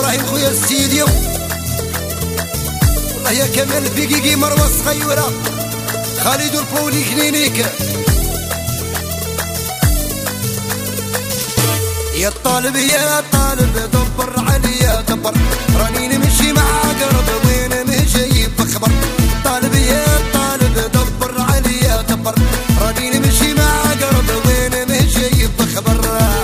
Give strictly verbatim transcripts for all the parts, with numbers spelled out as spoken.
ابراهيم خويا السيديو، والله يا كمال البيكيكي مروه الصغيره، خالد البولي كلينيك. يا الطالب يا طالب دبر عليا دبر، راني نمشي مع قرب وين مشي بخبر. طالب يا طالب دبر عليا دبر، راني نمشي مع قرب وين مشي بخبر.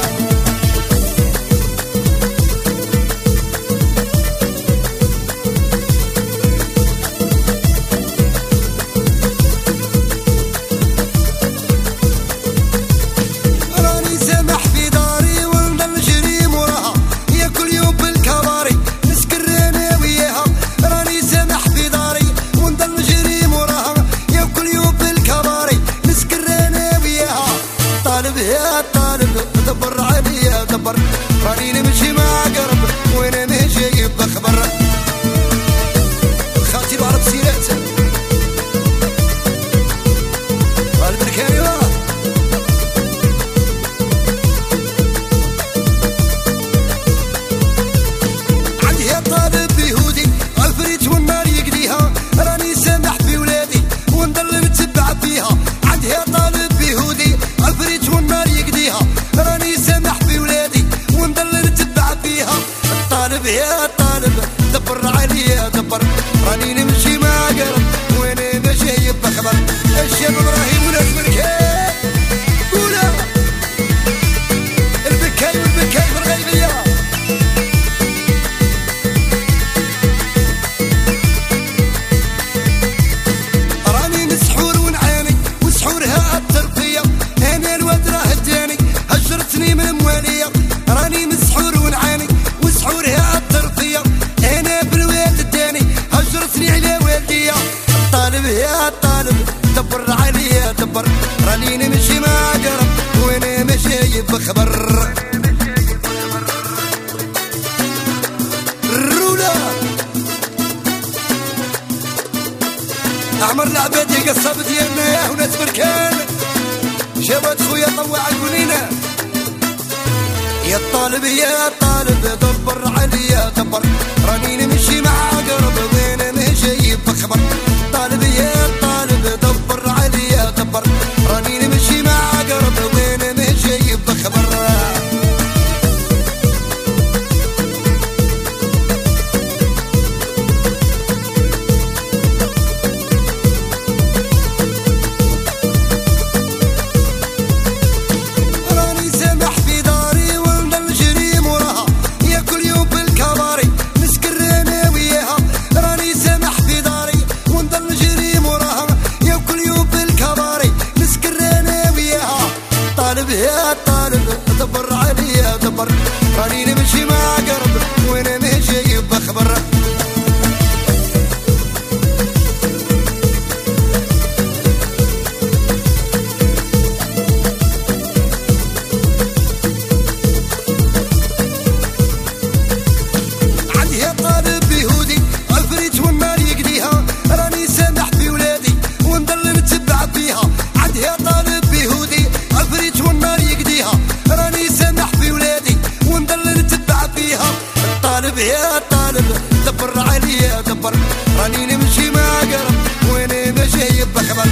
يا طالب دبر عليا دبر، راني نمشي مع قرب وين مشي بخبر. خالتي العرب سيرات البركاني واه عندي يا طالب يهودي الفريت والنار يقديها، راني سامح في ولادي ونضل متبع فيها. عندي يا طالب يهودي الفريت والنار يقديها، راني سامح في ولادي ونضل نتبع فيها. الطالب يا طالب دبر عليا دبر، راني نمشي مع قرب وين ماشي بخبر. الشاب ابراهيم ولا البركاي ولا البكاي والبكاي في الغيبيه. راني مسحور ونعاني وسحورها اثر فيا، انا الواد راه اداني هجرتني من مواليا. راني مسحور ونعاني وسحورها اثر فيا، انا بالواد اداني هجرتني على والديا. الطالب يا طالب دبر عليا دبر، راني نمشي مع قرب وين ماشي بخبر. الرولا عمر العبادي قصاب ديالنا يا وناس بركان، شباب خويا طوع القنينه. يا الطالب يا طالب دبر عليا دبر، راني نمشي مع قرب وين ماشي بخبر. طالب يا طالب دبر عليا دبر، راني نمشي مع قرب وين ماشي بخبر. يا طالب دبر عليا دبر، راني نمشي مع قرب وين ماشي بخبر. عندي يا طالب يهودي الفريت والنار يقديها، راني سامح في ولادي ونضل متبع فيها. عندي يا طالب يهودي الفريت والنار يقديها، راني سامح في ولادي ونضل نتبع فيها. الطالب يا طالب دبر عليا دبر، راني نمشي مع قرب وين ماشي بخبر.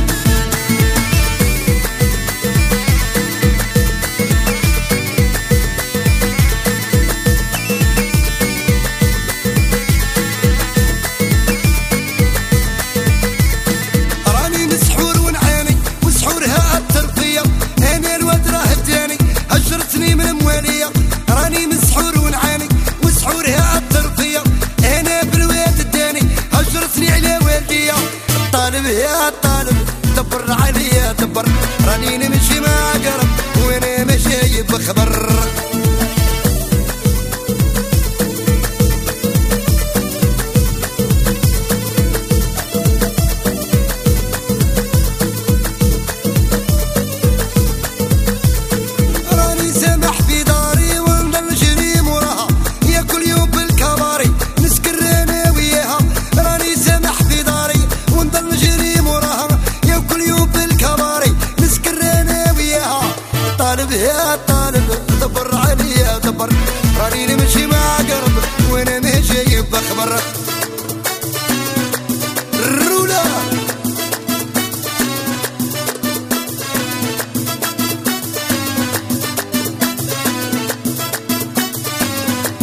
راني مسحور ونعاني وسحورها اثر فيا، انا الواد راه اداني هجرتني من مواليا. راني مسحور ونعاني وسحورها اثر فيا، انا بالواد اداني هجرتني على والديا. الطالب يا طالب دبر عليا دبر، راني نمشي مع قرب وين ماشي بخبر. راني سامح في داري ونضل نجري موراها، يا كل يوم بالكباري نسكر انا وياها. راني سامح في داري ونضل نجري موراها، يا كل يوم بالكباري نسكر انا وياها. طالب يا طالب دبر عليا دبر، راني نمشي مع قرب وين دبر الرولة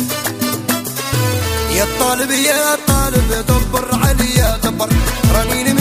يا طالب يا طالب دبر علي يا دبر راني